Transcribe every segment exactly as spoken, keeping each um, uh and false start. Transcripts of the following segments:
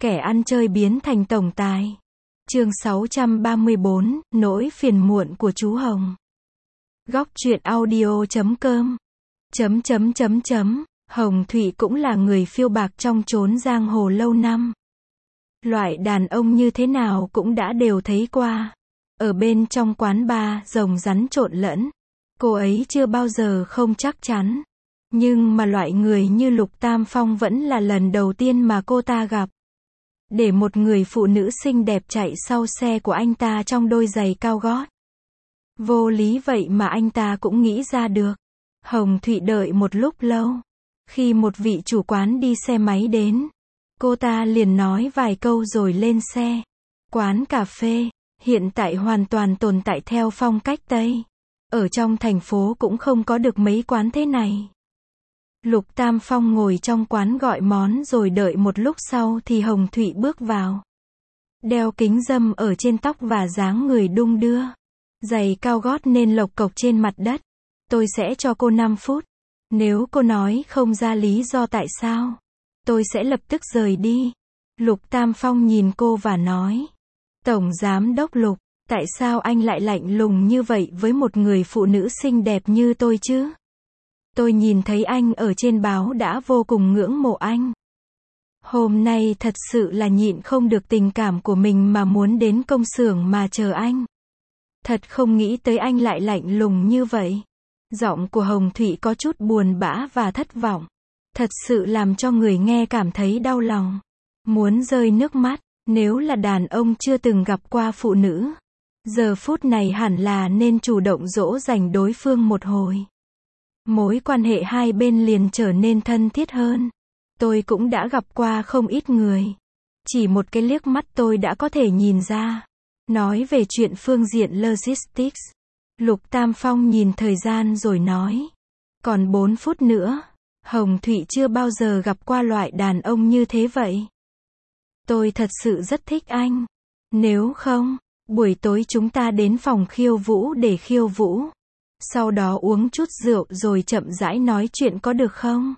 Kẻ ăn chơi biến thành tổng tài. Chương sáu trăm ba mươi bốn, nỗi phiền muộn của chú Hồng. Góc truyện audio chấm com. Chấm chấm chấm chấm. Hồng Thụy cũng là người phiêu bạc trong chốn giang hồ lâu năm. Loại đàn ông như thế nào cũng đã đều thấy qua. Ở bên trong quán bar, rồng rắn trộn lẫn. Cô ấy chưa bao giờ không chắc chắn. Nhưng mà loại người như Lục Tam Phong vẫn là lần đầu tiên mà cô ta gặp. Để một người phụ nữ xinh đẹp chạy sau xe của anh ta trong đôi giày cao gót. Vô lý vậy mà anh ta cũng nghĩ ra được. Hồng Thụy đợi một lúc lâu. Khi một vị chủ quán đi xe máy đến, cô ta liền nói vài câu rồi lên xe. Quán cà phê, hiện tại hoàn toàn tồn tại theo phong cách Tây. Ở trong thành phố cũng không có được mấy quán thế này. Lục Tam Phong ngồi trong quán gọi món rồi đợi một lúc sau thì Hồng Thụy bước vào. Đeo kính râm ở trên tóc và dáng người đung đưa. Giày cao gót nên lộc cộc trên mặt đất. Tôi sẽ cho cô năm phút. Nếu cô nói không ra lý do tại sao, tôi sẽ lập tức rời đi. Lục Tam Phong nhìn cô và nói. Tổng Giám đốc Lục, tại sao anh lại lạnh lùng như vậy với một người phụ nữ xinh đẹp như tôi chứ? Tôi nhìn thấy anh ở trên báo đã vô cùng ngưỡng mộ anh. Hôm nay thật sự là nhịn không được tình cảm của mình mà muốn đến công xưởng mà chờ anh. Thật không nghĩ tới anh lại lạnh lùng như vậy. Giọng của Hồng Thụy có chút buồn bã và thất vọng. Thật sự làm cho người nghe cảm thấy đau lòng. Muốn rơi nước mắt, nếu là đàn ông chưa từng gặp qua phụ nữ. Giờ phút này hẳn là nên chủ động dỗ dành đối phương một hồi. Mối quan hệ hai bên liền trở nên thân thiết hơn. Tôi cũng đã gặp qua không ít người. Chỉ một cái liếc mắt tôi đã có thể nhìn ra. Nói về chuyện phương diện logistics. Lục Tam Phong nhìn thời gian rồi nói. Còn bốn phút nữa. Hồng Thụy chưa bao giờ gặp qua loại đàn ông như thế vậy. Tôi thật sự rất thích anh. Nếu không, buổi tối chúng ta đến phòng khiêu vũ để khiêu vũ. Sau đó uống chút rượu rồi chậm rãi nói chuyện có được không?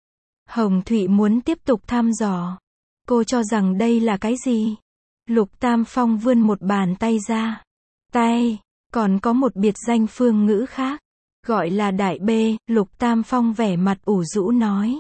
Hồng Thụy muốn tiếp tục thăm dò. Cô cho rằng đây là cái gì? Lục Tam Phong vươn một bàn tay ra. Tay, còn có một biệt danh phương ngữ khác. Gọi là đại bê, Lục Tam Phong vẻ mặt ủ rũ nói.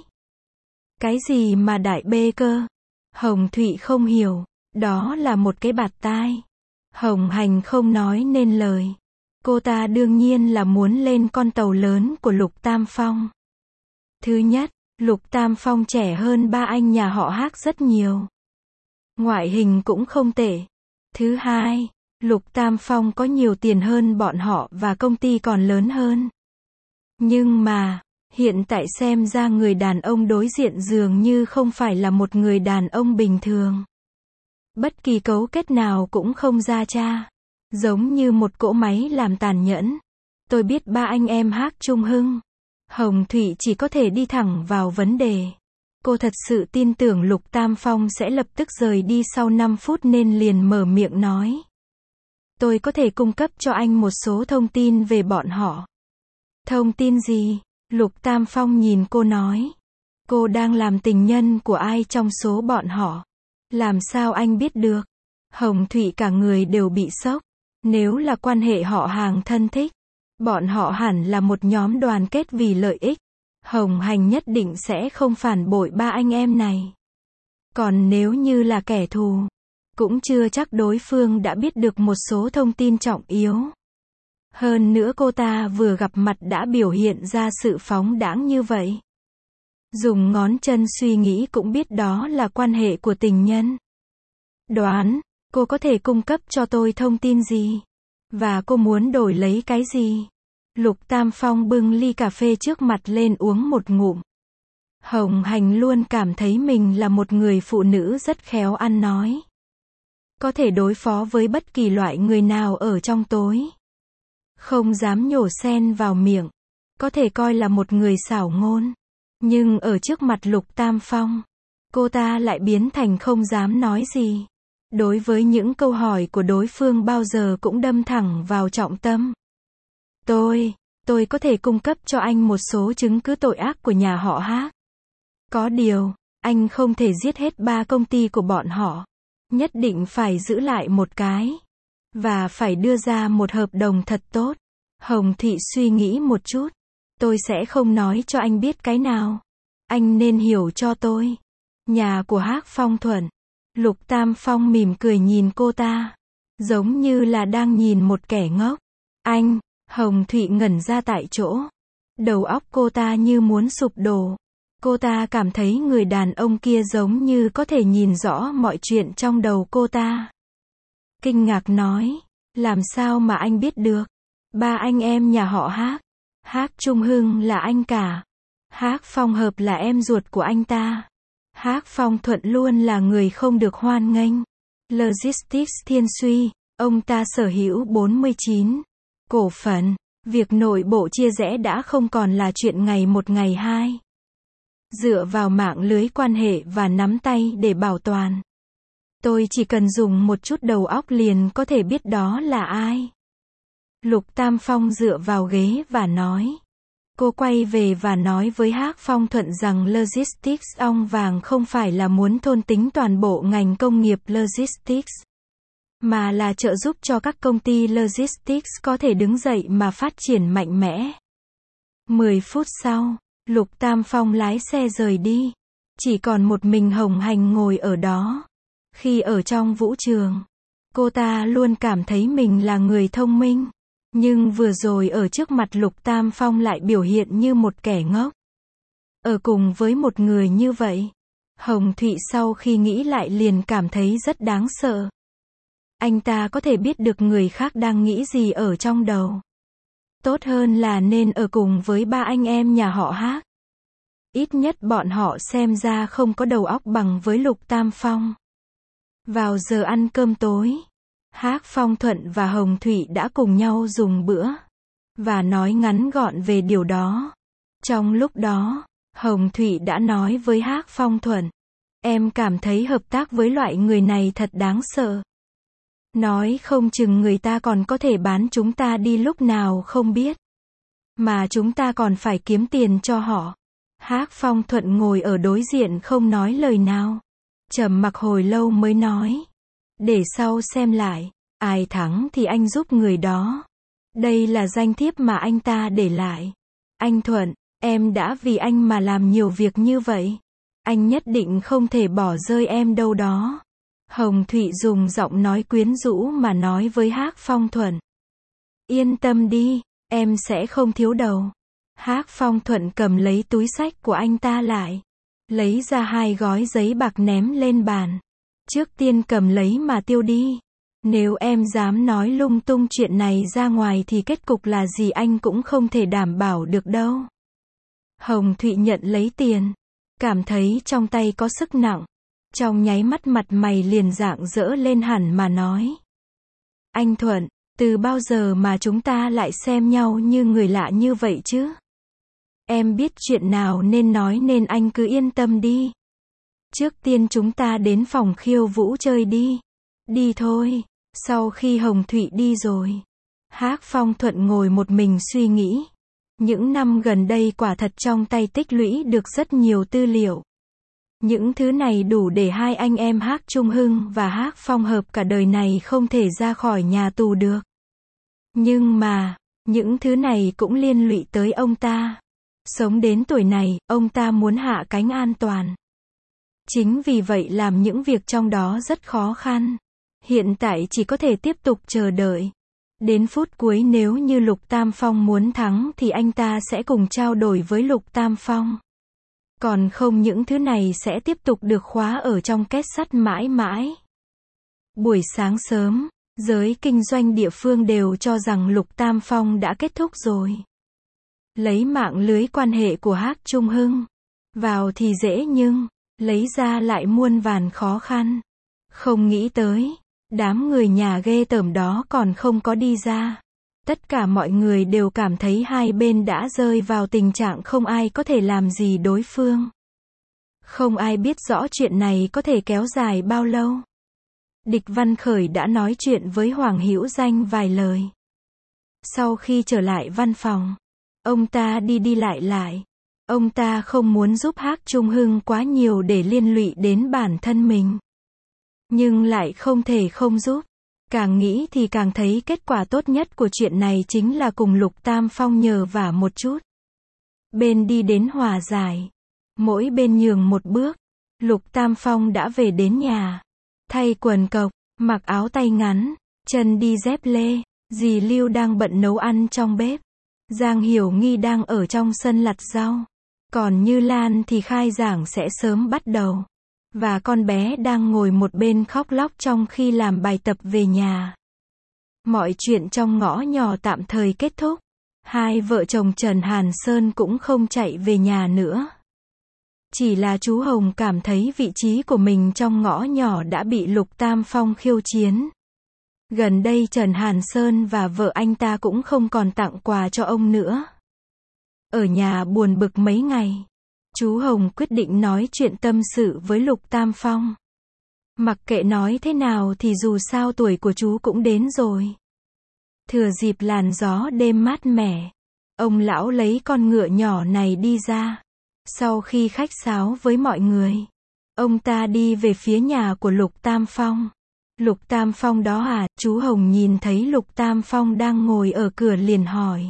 Cái gì mà đại bê cơ? Hồng Thụy không hiểu. Đó là một cái bạt tai. Hồng Hành không nói nên lời. Cô ta đương nhiên là muốn lên con tàu lớn của Lục Tam Phong. Thứ nhất, Lục Tam Phong trẻ hơn ba anh nhà họ Hắc rất nhiều. Ngoại hình cũng không tệ. Thứ hai, Lục Tam Phong có nhiều tiền hơn bọn họ và công ty còn lớn hơn. Nhưng mà, hiện tại xem ra người đàn ông đối diện dường như không phải là một người đàn ông bình thường. Bất kỳ cấu kết nào cũng không ra cha. Giống như một cỗ máy làm tàn nhẫn. Tôi biết ba anh em Hắc Trung Hưng. Hồng Thụy chỉ có thể đi thẳng vào vấn đề. Cô thật sự tin tưởng Lục Tam Phong sẽ lập tức rời đi sau năm phút nên liền mở miệng nói. Tôi có thể cung cấp cho anh một số thông tin về bọn họ. Thông tin gì? Lục Tam Phong nhìn cô nói. Cô đang làm tình nhân của ai trong số bọn họ? Làm sao anh biết được? Hồng Thụy cả người đều bị sốc. Nếu là quan hệ họ hàng thân thích, bọn họ hẳn là một nhóm đoàn kết vì lợi ích. Hồng Hành nhất định sẽ không phản bội ba anh em này. Còn nếu như là kẻ thù, cũng chưa chắc đối phương đã biết được một số thông tin trọng yếu. Hơn nữa cô ta vừa gặp mặt đã biểu hiện ra sự phóng đãng như vậy. Dùng ngón chân suy nghĩ cũng biết đó là quan hệ của tình nhân. Đoán, cô có thể cung cấp cho tôi thông tin gì? Và cô muốn đổi lấy cái gì? Lục Tam Phong bưng ly cà phê trước mặt lên uống một ngụm. Hồng Hành luôn cảm thấy mình là một người phụ nữ rất khéo ăn nói. Có thể đối phó với bất kỳ loại người nào ở trong tối. Không dám nhổ sen vào miệng. Có thể coi là một người xảo ngôn. Nhưng ở trước mặt Lục Tam Phong, cô ta lại biến thành không dám nói gì. Đối với những câu hỏi của đối phương bao giờ cũng đâm thẳng vào trọng tâm. Tôi, tôi có thể cung cấp cho anh một số chứng cứ tội ác của nhà họ Hắc. Có điều, Anh không thể giết hết ba công ty của bọn họ. Nhất định phải giữ lại một cái. Và phải đưa ra một hợp đồng thật tốt. Hồng Thụy suy nghĩ một chút. Tôi sẽ không nói cho anh biết cái nào. Anh nên hiểu cho tôi. Nhà của Hắc Phong Thuận. Lục Tam Phong mỉm cười nhìn cô ta. Giống như là đang nhìn một kẻ ngốc. Anh, Hồng Thụy ngẩn ra tại chỗ. Đầu óc cô ta như muốn sụp đổ. Cô ta cảm thấy người đàn ông kia giống như có thể nhìn rõ mọi chuyện trong đầu cô ta. Kinh ngạc nói, làm sao mà anh biết được? Ba anh em nhà họ Hắc. Hắc Trung Hưng là anh cả. Hắc Phong Hợp là em ruột của anh ta. Hắc Phong Thuận luôn là người không được hoan nghênh. Logistics Thiên Suy, ông ta sở hữu bốn mươi chín cổ phần. Việc nội bộ chia rẽ đã không còn là chuyện ngày một ngày hai. Dựa vào mạng lưới quan hệ và nắm tay để bảo toàn. Tôi chỉ cần dùng một chút đầu óc liền có thể biết đó là ai. Lục Tam Phong dựa vào ghế và nói. Cô quay về và nói với Hắc Phong Thuận rằng Logistics ong vàng không phải là muốn thôn tính toàn bộ ngành công nghiệp Logistics, mà là trợ giúp cho các công ty Logistics có thể đứng dậy mà phát triển mạnh mẽ. mười phút sau, Lục Tam Phong lái xe rời đi. Chỉ còn một mình Hồng Hành ngồi ở đó. Khi ở trong vũ trường, cô ta luôn cảm thấy mình là người thông minh. Nhưng vừa rồi ở trước mặt Lục Tam Phong lại biểu hiện như một kẻ ngốc. Ở cùng với một người như vậy, Hồng Thụy sau khi nghĩ lại liền cảm thấy rất đáng sợ. Anh ta có thể biết được người khác đang nghĩ gì ở trong đầu. Tốt hơn là nên ở cùng với ba anh em nhà họ Hắc. Ít nhất bọn họ xem ra không có đầu óc bằng với Lục Tam Phong. Vào giờ ăn cơm tối, Hắc Phong Thuận và Hồng Thụy đã cùng nhau dùng bữa và nói ngắn gọn về điều đó. Trong lúc đó, Hồng Thụy đã nói với Hắc Phong Thuận, em cảm thấy hợp tác với loại người này thật đáng sợ. Nói không chừng người ta còn có thể bán chúng ta đi lúc nào không biết. Mà chúng ta còn phải kiếm tiền cho họ. Hắc Phong Thuận ngồi ở đối diện không nói lời nào. Trầm mặc hồi lâu mới nói. Để sau xem lại. Ai thắng thì anh giúp người đó. Đây là danh thiếp mà anh ta để lại. Anh Thuận, em đã vì anh mà làm nhiều việc như vậy. Anh nhất định không thể bỏ rơi em đâu đó. Hồng Thụy dùng giọng nói quyến rũ mà nói với Hắc Phong Thuận. Yên tâm đi, em sẽ không thiếu đầu. Hắc Phong Thuận cầm lấy túi xách của anh ta lại. Lấy ra hai gói giấy bạc ném lên bàn. Trước tiên cầm lấy mà tiêu đi. Nếu em dám nói lung tung chuyện này ra ngoài thì kết cục là gì anh cũng không thể đảm bảo được đâu. Hồng Thụy nhận lấy tiền. Cảm thấy trong tay có sức nặng. Trong nháy mắt mặt mày liền rạng rỡ lên hẳn mà nói. Anh Thuận, từ bao giờ mà chúng ta lại xem nhau như người lạ như vậy chứ? Em biết chuyện nào nên nói nên anh cứ yên tâm đi. Trước tiên chúng ta đến phòng khiêu vũ chơi đi. Đi thôi. Sau khi Hồng Thụy đi rồi, Hắc Phong Thuận ngồi một mình suy nghĩ. Những năm gần đây quả thật trong tay tích lũy được rất nhiều tư liệu. Những thứ này đủ để hai anh em Hắc Trung Hưng và Hắc Phong Hợp cả đời này không thể ra khỏi nhà tù được. Nhưng mà, những thứ này cũng liên lụy tới ông ta. Sống đến tuổi này, ông ta muốn hạ cánh an toàn. Chính vì vậy làm những việc trong đó rất khó khăn. Hiện tại chỉ có thể tiếp tục chờ đợi. Đến phút cuối nếu như Lục Tam Phong muốn thắng thì anh ta sẽ cùng trao đổi với Lục Tam Phong. Còn không những thứ này sẽ tiếp tục được khóa ở trong két sắt mãi mãi. Buổi sáng sớm, giới kinh doanh địa phương đều cho rằng Lục Tam Phong đã kết thúc rồi. Lấy mạng lưới quan hệ của Hắc Trung Hưng. Vào thì dễ nhưng, lấy ra lại muôn vàn khó khăn. Không nghĩ tới, đám người nhà ghê tởm đó còn không có đi ra. Tất cả mọi người đều cảm thấy hai bên đã rơi vào tình trạng không ai có thể làm gì đối phương. Không ai biết rõ chuyện này có thể kéo dài bao lâu. Địch Văn Khởi đã nói chuyện với Hoàng Hữu Danh vài lời. Sau khi trở lại văn phòng, ông ta đi đi lại lại. Ông ta không muốn giúp Hắc Trung Hưng quá nhiều để liên lụy đến bản thân mình. Nhưng lại không thể không giúp. Càng nghĩ thì càng thấy kết quả tốt nhất của chuyện này chính là cùng Lục Tam Phong nhờ vả một chút. Bên đi đến hòa giải. Mỗi bên nhường một bước. Lục Tam Phong đã về đến nhà. Thay quần cộc, mặc áo tay ngắn, chân đi dép lê. Dì Lưu đang bận nấu ăn trong bếp. Giang Hiểu Nghi đang ở trong sân lặt rau. Còn Như Lan thì khai giảng sẽ sớm bắt đầu. Và con bé đang ngồi một bên khóc lóc trong khi làm bài tập về nhà. Mọi chuyện trong ngõ nhỏ tạm thời kết thúc. Hai vợ chồng Trần Hàn Sơn cũng không chạy về nhà nữa. Chỉ là chú Hồng cảm thấy vị trí của mình trong ngõ nhỏ đã bị Lục Tam Phong khiêu chiến. Gần đây Trần Hàn Sơn và vợ anh ta cũng không còn tặng quà cho ông nữa. Ở nhà buồn bực mấy ngày. Chú Hồng quyết định nói chuyện tâm sự với Lục Tam Phong. Mặc kệ nói thế nào thì dù sao tuổi của chú cũng đến rồi. Thừa dịp làn gió đêm mát mẻ, ông lão lấy con ngựa nhỏ này đi ra. Sau khi khách sáo với mọi người, ông ta đi về phía nhà của Lục Tam Phong. Lục Tam Phong đó à? Chú Hồng nhìn thấy Lục Tam Phong đang ngồi ở cửa liền hỏi.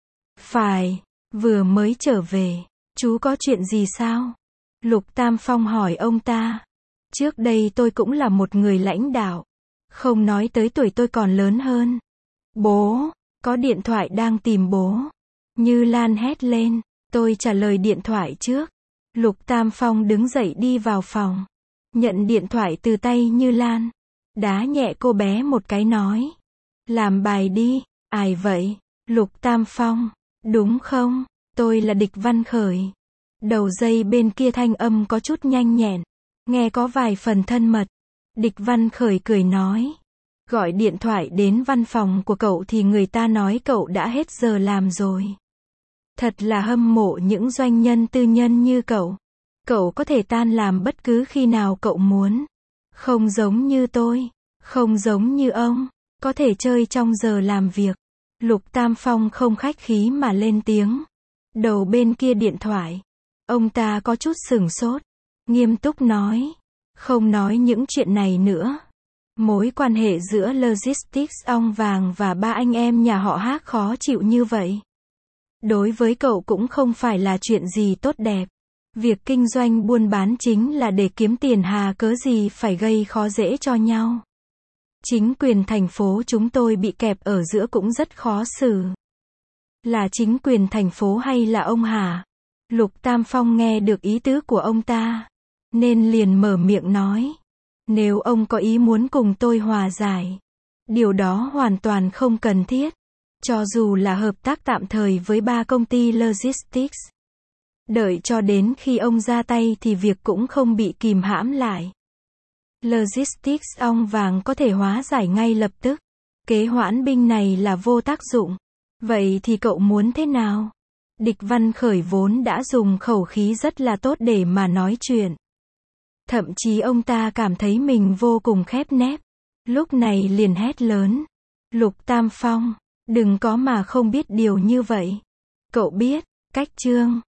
Phải, vừa mới trở về. Chú có chuyện gì sao? Lục Tam Phong hỏi ông ta. Trước đây tôi cũng là một người lãnh đạo. Không nói tới tuổi tôi còn lớn hơn. Bố, có điện thoại đang tìm bố. Như Lan hét lên. Tôi trả lời điện thoại trước. Lục Tam Phong đứng dậy đi vào phòng. Nhận điện thoại từ tay Như Lan. Đá nhẹ cô bé một cái nói. Làm bài đi. Ai vậy? Lục Tam Phong. Đúng không? Tôi là Địch Văn Khởi. Đầu dây bên kia thanh âm có chút nhanh nhẹn. Nghe có vài phần thân mật. Địch Văn Khởi cười nói. Gọi điện thoại đến văn phòng của cậu thì người ta nói cậu đã hết giờ làm rồi. Thật là hâm mộ những doanh nhân tư nhân như cậu. Cậu có thể tan làm bất cứ khi nào cậu muốn. Không giống như tôi. Không giống như ông. Có thể chơi trong giờ làm việc. Lục Tam Phong không khách khí mà lên tiếng. Đầu bên kia điện thoại. Ông ta có chút sửng sốt. Nghiêm túc nói. Không nói những chuyện này nữa. Mối quan hệ giữa Logistics Ong Vàng và ba anh em nhà họ Hắc khó chịu như vậy. Đối với cậu cũng không phải là chuyện gì tốt đẹp. Việc kinh doanh buôn bán chính là để kiếm tiền, hà cớ gì phải gây khó dễ cho nhau. Chính quyền thành phố chúng tôi bị kẹp ở giữa cũng rất khó xử. Là chính quyền thành phố hay là ông hả? Lục Tam Phong nghe được ý tứ của ông ta, nên liền mở miệng nói. Nếu ông có ý muốn cùng tôi hòa giải, điều đó hoàn toàn không cần thiết. Cho dù là hợp tác tạm thời với ba công ty logistics. Đợi cho đến khi ông ra tay thì việc cũng không bị kìm hãm lại. Logistics Ong Vàng có thể hóa giải ngay lập tức. Kế hoãn binh này là vô tác dụng. Vậy thì cậu muốn thế nào? Địch Văn Khởi vốn đã dùng khẩu khí rất là tốt để mà nói chuyện. Thậm chí ông ta cảm thấy mình vô cùng khép nép. Lúc này liền hét lớn. Lục Tam Phong, đừng có mà không biết điều như vậy. Cậu biết, cách Trương